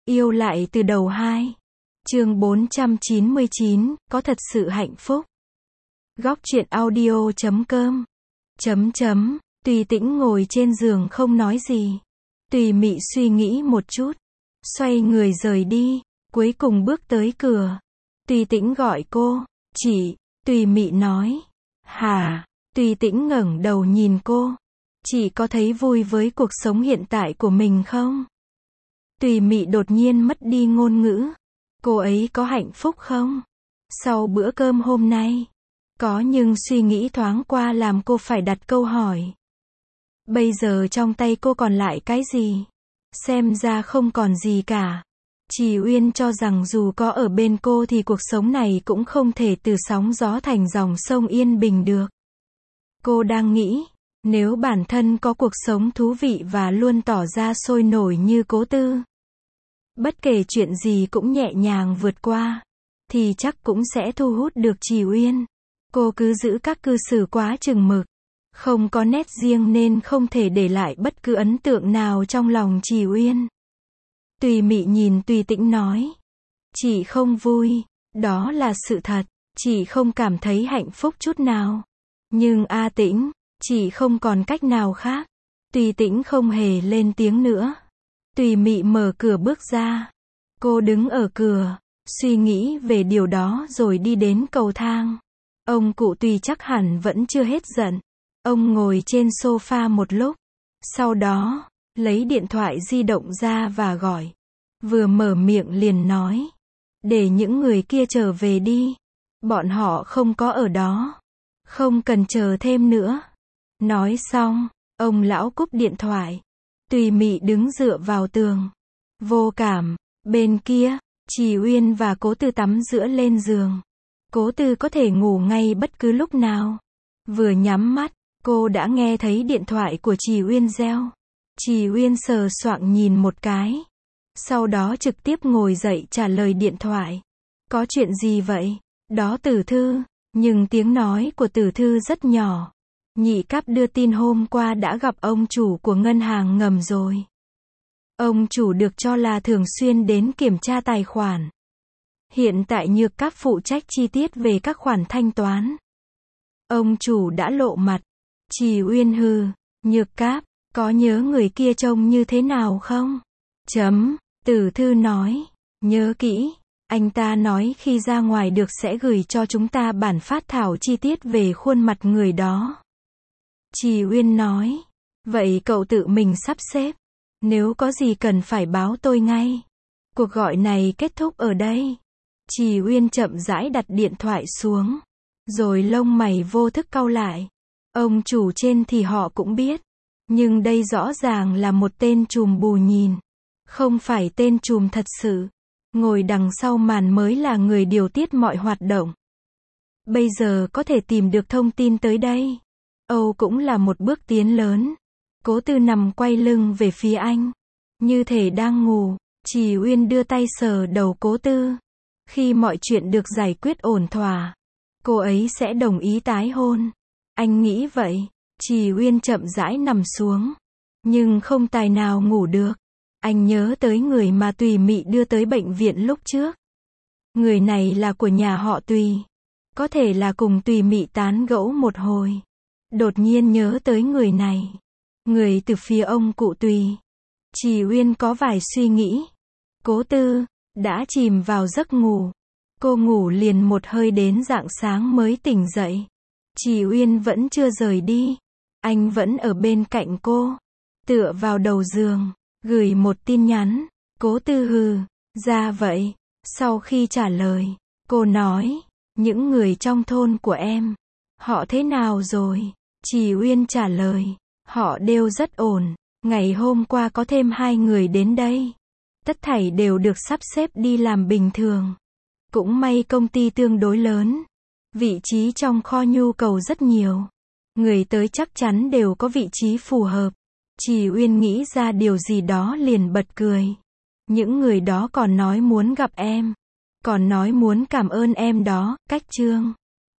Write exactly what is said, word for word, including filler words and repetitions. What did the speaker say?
Yêu lại từ đầu hai. Chương bốn trăm chín mươi chín, có thật sự hạnh phúc. Góc truyện audio chấm com. Chấm chấm, Tùy Tĩnh ngồi trên giường không nói gì. Tùy Mị suy nghĩ một chút, xoay người rời đi, cuối cùng bước tới cửa. Tùy Tĩnh gọi cô, "Chị." Tùy Mị nói, "Hả?" Tùy Tĩnh ngẩng đầu nhìn cô, "Chị có thấy vui với cuộc sống hiện tại của mình không?" Tùy Mị đột nhiên mất đi ngôn ngữ. Cô ấy có hạnh phúc không? Sau bữa cơm hôm nay, có, nhưng suy nghĩ thoáng qua làm cô phải đặt câu hỏi. Bây giờ trong tay cô còn lại cái gì? Xem ra không còn gì cả. Trì Uyên cho rằng dù có ở bên cô thì cuộc sống này cũng không thể từ sóng gió thành dòng sông yên bình được. Cô đang nghĩ, nếu bản thân có cuộc sống thú vị và luôn tỏ ra sôi nổi như Cố Tư, bất kể chuyện gì cũng nhẹ nhàng vượt qua, thì chắc cũng sẽ thu hút được Trì Uyên. Cô cứ giữ các cư xử quá chừng mực, không có nét riêng nên không thể để lại bất cứ ấn tượng nào trong lòng Trì Uyên. Tùy Mị nhìn Tùy Tĩnh nói, "Chị không vui, đó là sự thật, chị không cảm thấy hạnh phúc chút nào. Nhưng A Tĩnh, chị không còn cách nào khác." Tùy Tĩnh không hề lên tiếng nữa. Tùy Mị mở cửa bước ra. Cô đứng ở cửa, suy nghĩ về điều đó rồi đi đến cầu thang. Ông cụ Tùy chắc hẳn vẫn chưa hết giận. Ông ngồi trên sofa một lúc, sau đó lấy điện thoại di động ra và gọi. Vừa mở miệng liền nói, "Để những người kia trở về đi. Bọn họ không có ở đó. Không cần chờ thêm nữa." Nói xong, ông lão cúp điện thoại. Tùy Mị đứng dựa vào tường, vô cảm. Bên kia, Trì Uyên và Cố Tư tắm giữa lên giường. Cố Tư có thể ngủ ngay bất cứ lúc nào. Vừa nhắm mắt, cô đã nghe thấy điện thoại của Trì Uyên reo. Trì Uyên sờ soạng nhìn một cái, sau đó trực tiếp ngồi dậy trả lời điện thoại. "Có chuyện gì vậy?" "Đó Tử Thư." Nhưng tiếng nói của Tử Thư rất nhỏ. "Nhị Cáp đưa tin hôm qua đã gặp ông chủ của ngân hàng ngầm rồi. Ông chủ được cho là thường xuyên đến kiểm tra tài khoản. Hiện tại Nhược Cáp phụ trách chi tiết về các khoản thanh toán. Ông chủ đã lộ mặt." Trì Uyên hừ, "Nhược Cáp, có nhớ người kia trông như thế nào không?" Chấm, Tử Thư nói, "Nhớ kỹ, anh ta nói khi ra ngoài được sẽ gửi cho chúng ta bản phát thảo chi tiết về khuôn mặt người đó." Trì Uyên nói, "Vậy cậu tự mình sắp xếp. Nếu có gì cần phải báo tôi ngay." Cuộc gọi này kết thúc ở đây. Trì Uyên chậm rãi đặt điện thoại xuống, rồi lông mày vô thức cau lại. Ông chủ trên thì họ cũng biết, nhưng đây rõ ràng là một tên trùm bù nhìn, không phải tên trùm thật sự. Ngồi đằng sau màn mới là người điều tiết mọi hoạt động. Bây giờ có thể tìm được thông tin tới đây, Âu cũng là một bước tiến lớn. Cố Tư nằm quay lưng về phía anh, như thể đang ngủ. Trì Uyên đưa tay sờ đầu Cố Tư. Khi mọi chuyện được giải quyết ổn thỏa, cô ấy sẽ đồng ý tái hôn. Anh nghĩ vậy. Trì Uyên chậm rãi nằm xuống, nhưng không tài nào ngủ được. Anh nhớ tới người mà Tùy Mị đưa tới bệnh viện lúc trước. Người này là của nhà họ Tùy. Có thể là cùng Tùy Mị tán gẫu một hồi. Đột nhiên nhớ tới người này. Người từ phía ông cụ Tùy. Trì Uyên có vài suy nghĩ. Cố Tư đã chìm vào giấc ngủ. Cô ngủ liền một hơi đến rạng sáng mới tỉnh dậy. Trì Uyên vẫn chưa rời đi. Anh vẫn ở bên cạnh cô, tựa vào đầu giường, gửi một tin nhắn. Cố Tư hừ, "Ra vậy." Sau khi trả lời, cô nói, "Những người trong thôn của em, họ thế nào rồi?" Trì Uyên trả lời, "Họ đều rất ổn. Ngày hôm qua có thêm hai người đến đây. Tất thảy đều được sắp xếp đi làm bình thường. Cũng may công ty tương đối lớn. Vị trí trong kho nhu cầu rất nhiều. Người tới chắc chắn đều có vị trí phù hợp." Trì Uyên nghĩ ra điều gì đó liền bật cười. "Những người đó còn nói muốn gặp em. Còn nói muốn cảm ơn em đó." Cách chương